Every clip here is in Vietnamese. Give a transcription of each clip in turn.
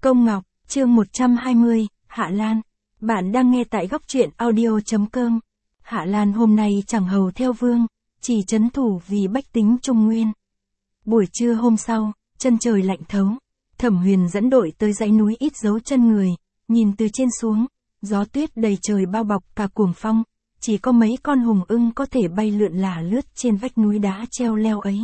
Công Ngọc, chương 120, Hạ Lan. Bạn đang nghe tại góc truyện audio.com. Hạ Lan hôm nay chẳng hầu theo vương, chỉ trấn thủ vì bách tính Trung Nguyên. Buổi trưa hôm sau, chân trời lạnh thấu, Thẩm Huyền dẫn đội tới dãy núi ít dấu chân người, nhìn từ trên xuống, gió tuyết đầy trời bao bọc cả cuồng phong, chỉ có mấy con hùng ưng có thể bay lượn lả lướt trên vách núi đá treo leo ấy.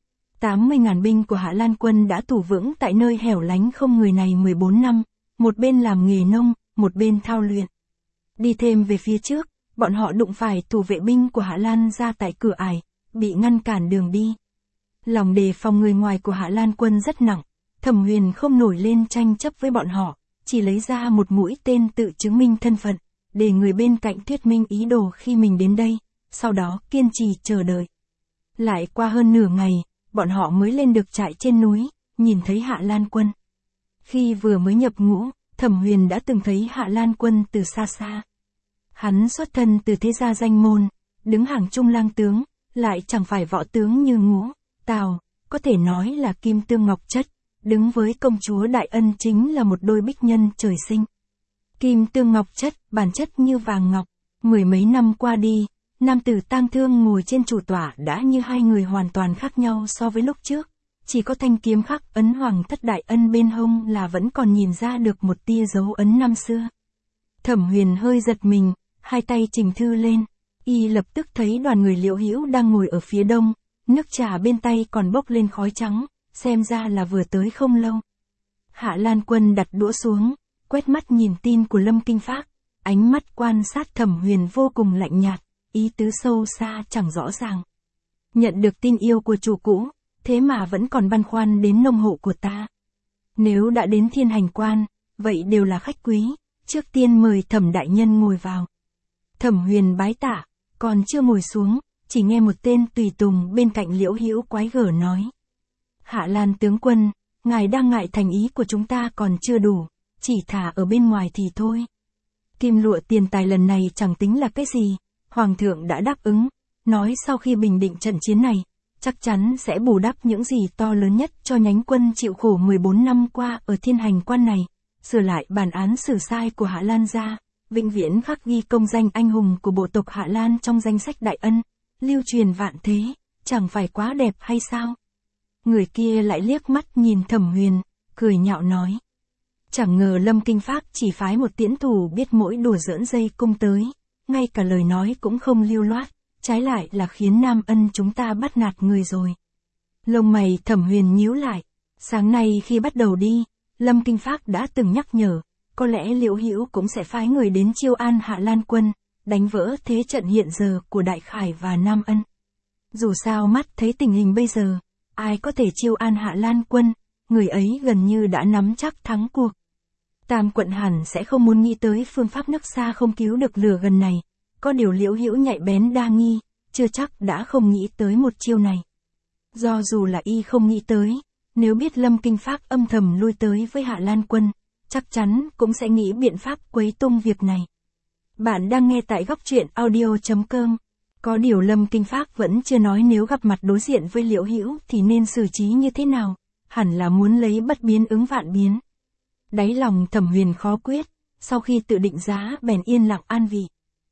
80.000 binh của Hạ Lan quân đã thủ vững tại nơi hẻo lánh không người này 14 năm, một bên làm nghề nông, một bên thao luyện. Đi thêm về phía trước, bọn họ đụng phải thủ vệ binh của Hạ Lan ra tại cửa ải, bị ngăn cản đường đi. Lòng đề phòng người ngoài của Hạ Lan quân rất nặng, Thẩm Huyền không nổi lên tranh chấp với bọn họ, chỉ lấy ra một mũi tên tự chứng minh thân phận, để người bên cạnh thuyết minh ý đồ khi mình đến đây, sau đó kiên trì chờ đợi. Lại qua hơn nửa ngày, bọn họ mới lên được trại trên núi, nhìn thấy Hạ Lan quân. Khi vừa mới nhập ngũ, Thẩm Huyền đã từng thấy Hạ Lan quân từ xa xa. Hắn xuất thân từ thế gia danh môn, đứng hàng trung lang tướng, lại chẳng phải võ tướng như Ngũ, Tào, có thể nói là kim tương ngọc chất, đứng với công chúa Đại Ân chính là một đôi bích nhân trời sinh. Kim tương ngọc chất, bản chất như vàng ngọc, mười mấy năm qua đi, nam tử tang thương ngồi trên chủ tọa đã như hai người hoàn toàn khác nhau so với lúc trước, chỉ có thanh kiếm khắc ấn Hoàng thất Đại Ân bên hông là vẫn còn nhìn ra được một tia dấu ấn năm xưa. Thẩm Huyền hơi giật mình, hai tay chỉnh thư lên, y lập tức thấy đoàn người Liễu Hữu đang ngồi ở phía đông, nước trà bên tay còn bốc lên khói trắng, xem ra là vừa tới không lâu. Hạ Lan quân đặt đũa xuống, quét mắt nhìn tin của Lâm Kinh Phác, ánh mắt quan sát Thẩm Huyền vô cùng lạnh nhạt, ý tứ sâu xa chẳng rõ ràng. Nhận được tin yêu của chủ cũ, thế mà vẫn còn băn khoăn đến nông hộ của ta. Nếu đã đến Thiên Hành Quan, vậy đều là khách quý, trước tiên mời Thẩm đại nhân ngồi vào. Thẩm Huyền bái tạ, còn chưa ngồi xuống, chỉ nghe một tên tùy tùng bên cạnh Liễu Hữu quái gở nói. Hạ Lan tướng quân, ngài đang ngại thành ý của chúng ta còn chưa đủ, chỉ thả ở bên ngoài thì thôi. Kim lụa tiền tài lần này chẳng tính là cái gì, Hoàng thượng đã đáp ứng, nói sau khi bình định trận chiến này, chắc chắn sẽ bù đắp những gì to lớn nhất cho nhánh quân chịu khổ 14 năm qua ở Thiên Hành Quan này, sửa lại bản án xử sai của Hạ Lan gia, vĩnh viễn khắc ghi công danh anh hùng của bộ tộc Hạ Lan trong danh sách Đại Ân, lưu truyền vạn thế, chẳng phải quá đẹp hay sao? Người kia lại liếc mắt nhìn Thẩm Huyền, cười nhạo nói. Chẳng ngờ Lâm Kinh Phác chỉ phái một tiễn thủ biết mỗi đùa giỡn dây cung tới, ngay cả lời nói cũng không lưu loát, trái lại là khiến Nam Ân chúng ta bắt nạt người rồi. Lông mày Thẩm Huyền nhíu lại, sáng nay khi bắt đầu đi, Lâm Kinh Phác đã từng nhắc nhở, có lẽ Liễu Hữu cũng sẽ phái người đến chiêu an Hạ Lan quân, đánh vỡ thế trận hiện giờ của Đại Khải và Nam Ân. Dù sao mắt thấy tình hình bây giờ, ai có thể chiêu an Hạ Lan quân, người ấy gần như đã nắm chắc thắng cuộc. Tam quận hẳn sẽ không muốn nghĩ tới phương pháp nước xa không cứu được lửa gần này, có điều Liễu Hữu nhạy bén đa nghi, chưa chắc đã không nghĩ tới một chiêu này. Do dù là y không nghĩ tới, nếu biết Lâm Kinh Phác âm thầm lui tới với Hạ Lan quân, chắc chắn cũng sẽ nghĩ biện pháp quấy tung việc này. Bạn đang nghe tại góc truyện audio.com. Có điều Lâm Kinh Phác vẫn chưa nói nếu gặp mặt đối diện với Liễu Hữu thì nên xử trí như thế nào, hẳn là muốn lấy bất biến ứng vạn biến. Đáy lòng Thẩm Huyền khó quyết, sau khi tự định giá bèn yên lặng an vị.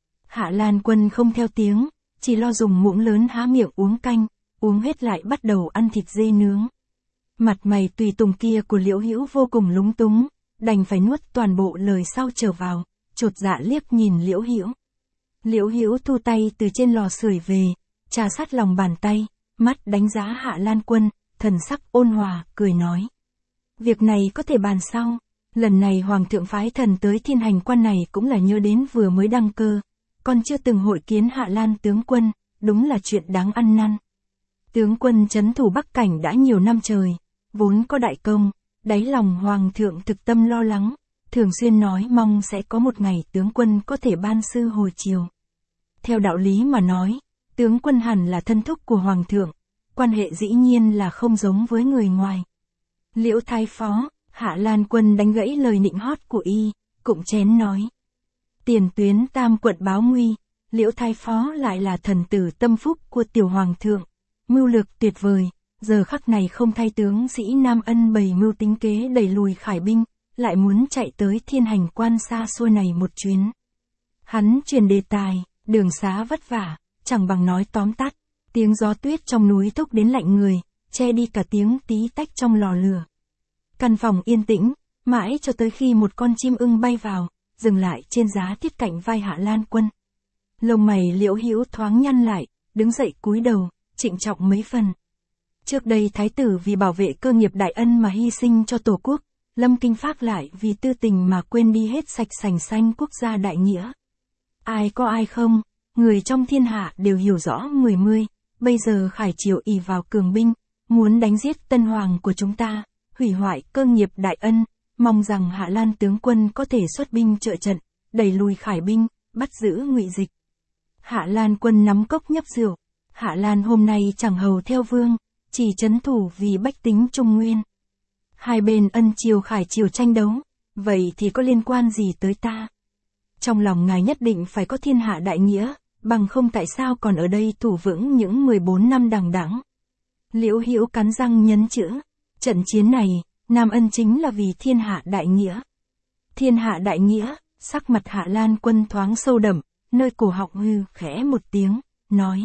Hạ Lan quân không theo tiếng, chỉ lo dùng muỗng lớn há miệng uống canh, uống hết lại bắt đầu ăn thịt dê nướng. Mặt mày tùy tùng kia của Liễu Hữu vô cùng lúng túng, đành phải nuốt toàn bộ lời sau trở vào, chột dạ liếc nhìn Liễu Hữu. Liễu Hữu thu tay từ trên lò sưởi về, trà sát lòng bàn tay, mắt đánh giá Hạ Lan quân, thần sắc ôn hòa, cười nói. Việc này có thể bàn sau, lần này Hoàng thượng phái thần tới Thiên Hành Quan này cũng là nhớ đến vừa mới đăng cơ, còn chưa từng hội kiến Hạ Lan tướng quân, đúng là chuyện đáng ăn năn. Tướng quân trấn thủ Bắc Cảnh đã nhiều năm trời, vốn có đại công, đáy lòng Hoàng thượng thực tâm lo lắng, thường xuyên nói mong sẽ có một ngày tướng quân có thể ban sư hồi chiều. Theo đạo lý mà nói, tướng quân hẳn là thân thúc của Hoàng thượng, quan hệ dĩ nhiên là không giống với người ngoài. Liễu thái phó, Hạ Lan quân đánh gãy lời nịnh hót của y, cụm chén nói. Tiền tuyến Tam quận báo nguy, Liễu thái phó lại là thần tử tâm phúc của tiểu Hoàng thượng, mưu lược tuyệt vời, giờ khắc này không thay tướng sĩ Nam Ân bày mưu tính kế đẩy lùi Khải binh, lại muốn chạy tới thiên hành quan xa xôi này một chuyến. Hắn chuyển đề tài, đường xá vất vả, chẳng bằng nói tóm tắt, tiếng gió tuyết trong núi thốc đến lạnh người, che đi cả tiếng tí tách trong lò lửa. Căn phòng yên tĩnh, mãi cho tới khi một con chim ưng bay vào, dừng lại trên giá thiết cạnh vai Hạ Lan Quân. Lông mày Liễu Hữu thoáng nhăn lại, đứng dậy cúi đầu, trịnh trọng mấy phần. Trước đây thái tử vì bảo vệ cơ nghiệp đại ân mà hy sinh cho tổ quốc, Lâm Kinh Phác lại vì tư tình mà quên đi hết sạch sành xanh quốc gia đại nghĩa. Ai có ai không, người trong thiên hạ đều hiểu rõ 10 bây giờ Khải Triều ỷ vào cường binh, muốn đánh giết tân hoàng của chúng ta, hủy hoại cơ nghiệp đại ân, mong rằng Hạ Lan tướng quân có thể xuất binh trợ trận, đẩy lùi Khải binh, bắt giữ Ngụy Dịch. Hạ Lan Quân nắm cốc nhấp rượu, Hạ Lan hôm nay chẳng hầu theo vương, chỉ trấn thủ vì bách tính Trung Nguyên. Hai bên ân triều Khải Triều tranh đấu, vậy thì có liên quan gì tới ta? Trong lòng ngài nhất định phải có thiên hạ đại nghĩa, bằng không tại sao còn ở đây thủ vững những 14 năm đằng đẵng. Liễu Hữu cắn răng nhấn chữ, trận chiến này, Nam Ân chính là vì thiên hạ đại nghĩa. Thiên hạ đại nghĩa, sắc mặt Hạ Lan Quân thoáng sâu đậm, nơi cổ họng hư khẽ một tiếng, nói.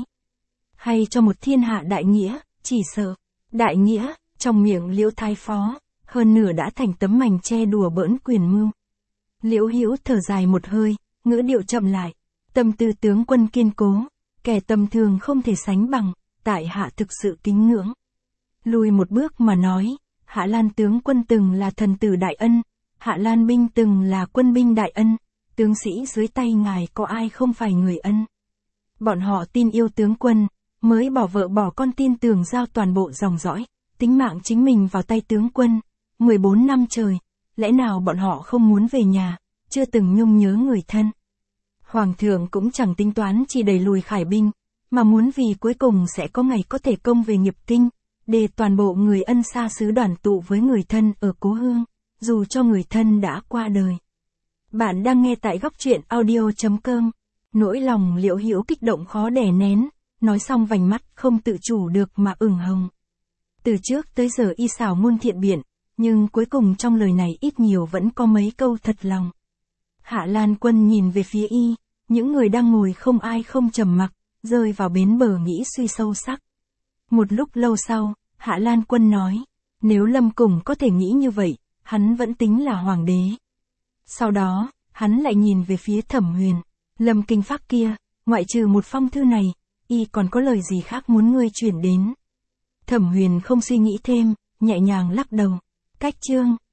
Hay cho một thiên hạ đại nghĩa, chỉ sợ, đại nghĩa, trong miệng Liễu Thái Phó, hơn nửa đã thành tấm mành che đùa bỡn quyền mưu. Liễu Hữu thở dài một hơi, ngữ điệu chậm lại, tâm tư tướng quân kiên cố, kẻ tầm thường không thể sánh bằng, tại hạ thực sự kính ngưỡng. Lùi một bước mà nói, Hạ Lan tướng quân từng là thần tử đại ân, Hạ Lan binh từng là quân binh đại ân, tướng sĩ dưới tay ngài có ai không phải người ân. Bọn họ tin yêu tướng quân, mới bỏ vợ bỏ con tin tưởng giao toàn bộ dòng dõi, tính mạng chính mình vào tay tướng quân, 14 năm trời, lẽ nào bọn họ không muốn về nhà, chưa từng nhung nhớ người thân. Hoàng thượng cũng chẳng tính toán chỉ đẩy lùi Khải binh, mà muốn vì cuối cùng sẽ có ngày có thể công về nghiệp kinh, để toàn bộ người ân xa xứ đoàn tụ với người thân ở cố hương, dù cho người thân đã qua đời. Bạn đang nghe tại góc truyện audio.com, nỗi lòng Liễu Hữu kích động khó đè nén, nói xong vành mắt không tự chủ được mà ửng hồng. Từ trước tới giờ y xảo ngôn thiện biện, nhưng cuối cùng trong lời này ít nhiều vẫn có mấy câu thật lòng. Hạ Lan Quân nhìn về phía y, những người đang ngồi không ai không trầm mặc, rơi vào bến bờ nghĩ suy sâu sắc. Một lúc lâu sau, Hạ Lan Quân nói, nếu Lâm Cùng có thể nghĩ như vậy, hắn vẫn tính là hoàng đế. Sau đó, hắn lại nhìn về phía Thẩm Huyền, Lâm Kinh Phác kia, ngoại trừ một phong thư này, y còn có lời gì khác muốn ngươi chuyển đến. Thẩm Huyền không suy nghĩ thêm, nhẹ nhàng lắc đầu, cách chương.